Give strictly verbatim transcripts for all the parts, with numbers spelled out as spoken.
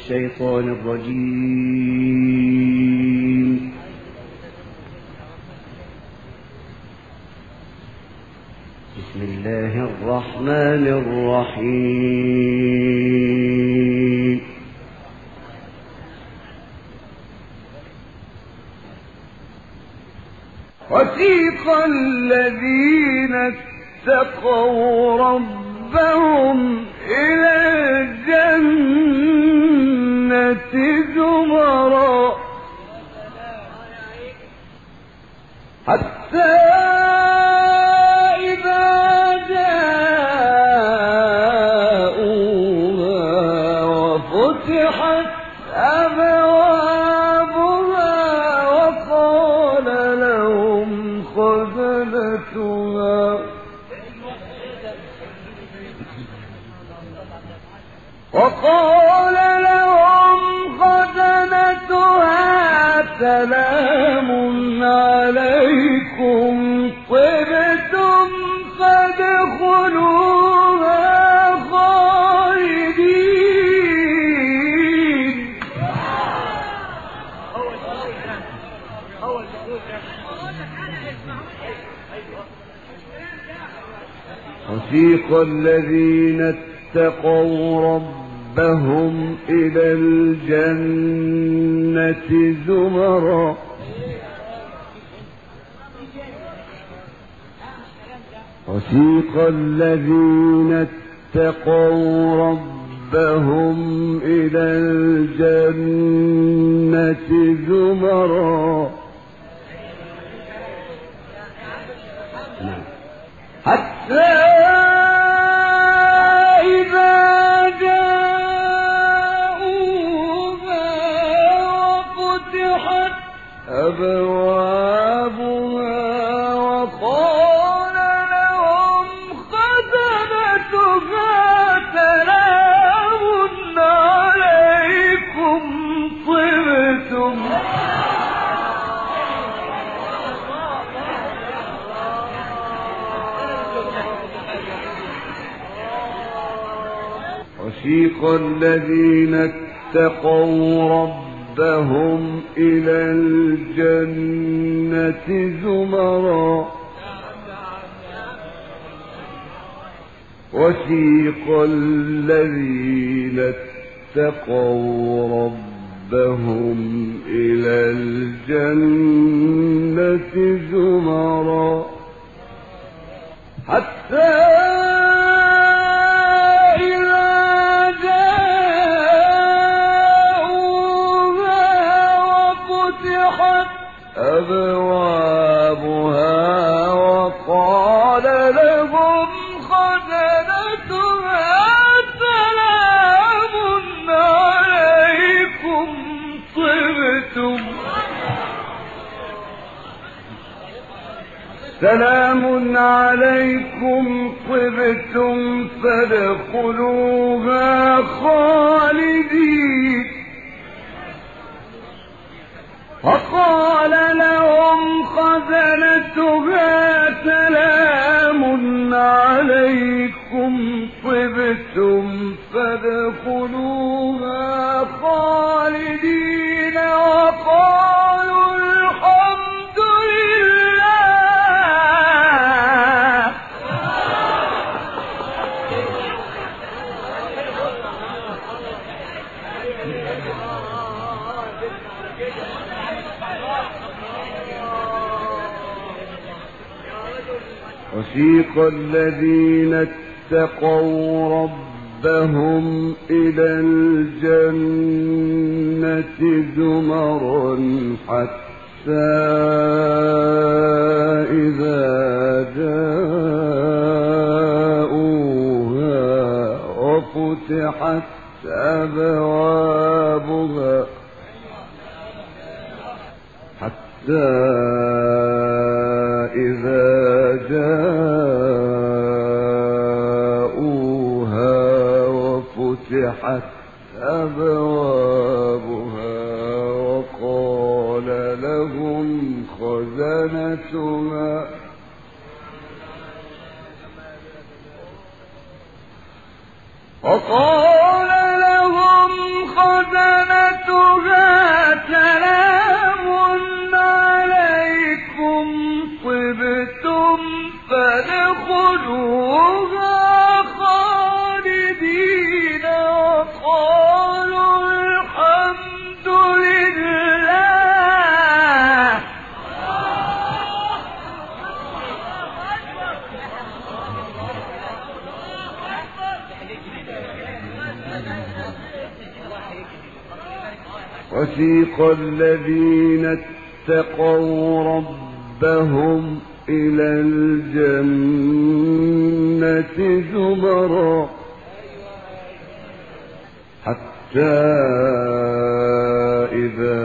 الشيطان الرجيم. بسم الله الرحمن الرحيم. وسيق الذين اتقوا ربهم إلى الجنة زمرا حتى إذا جاءوها وفتحت أبوابها وقال لهم خزنتها وقال لهم خزنتها سلام عليكم طبتم فادخلوها خالدين. وسيق الذين اتقوا ربهم إلى الجنة زمرا وسيق الذين اتقوا ربهم إلى الجنة زمرا حتى إذا جاءوها وفتحت أبوابها وقال لهم خزنتها سلام عليكم طبتم وسيق الذين اتقوا ربهم إلى الجنة زمرا وسيق الذين اتقوا ربهم إلى الجنة زمرا حتى أبوابها وقال لهم خزنتها سلام عليكم طبتم سلام عليكم طبتم فادخلوها خالدين. وقال لهم خزنتها سلام عليكم طبتم فادخلوها خالدين وقالوا الحمد لله. وسيق الذين اتقوا ربهم إلى الجنة زمرا حتى إذا جاءوها وفتحت أبوابها حتى إذا جاءوها وفتحت أبوابها وقال لهم خزنتها وقال لهم خزنتها وسيق الذين اتقوا ربهم إلى الجنة زمرا حتى إذا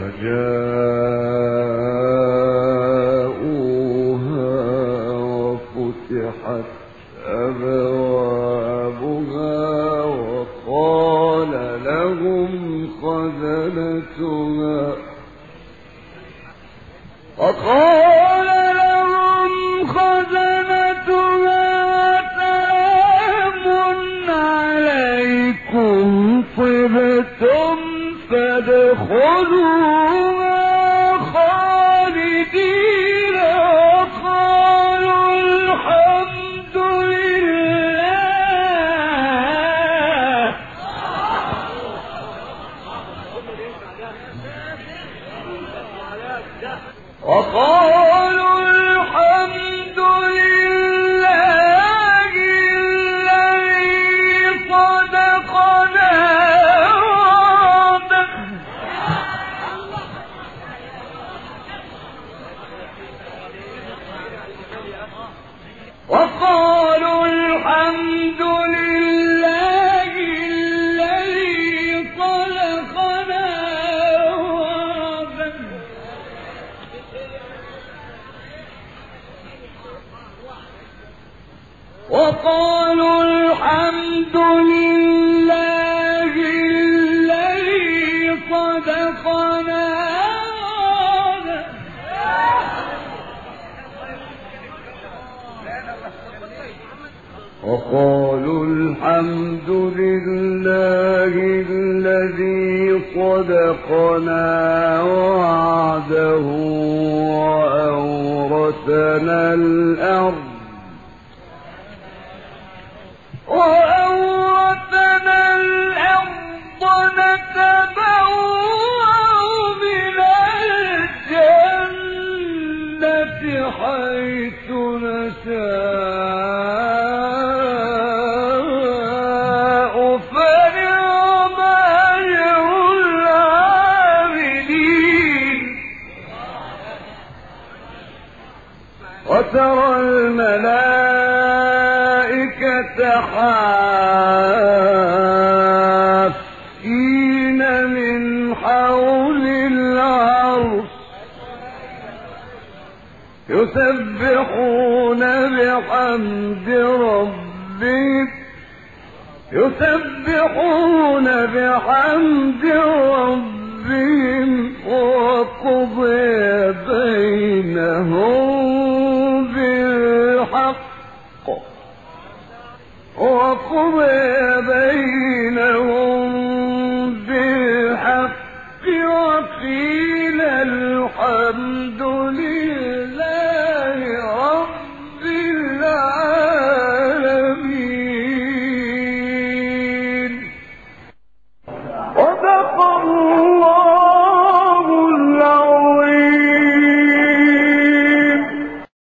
جاءوها وفتحت أبوابها وقال لهم خزنتها وقال لهم خزنتها سلام عليكم طبتم فادخلوها خالدين وقالوا الحمد لله وقالوا الحمد لله الذي صدقنا وعده وقالوا الحمد لله الذي صدقنا وعده وقالوا الحمد لله الذي صدقنا وعده وقالوا الحمد لله الذي صدقنا وعده وأورثنا الأرض وأورثنا الأرض نتبوأ من الجنة حيث نشاء فنعم أجر العاملين وترى الملائكة حافين من حول العرش يسبحون بحمد ربهم يسبحون بحمد ربهم وقضي بينهم بالحق وقضي بينهم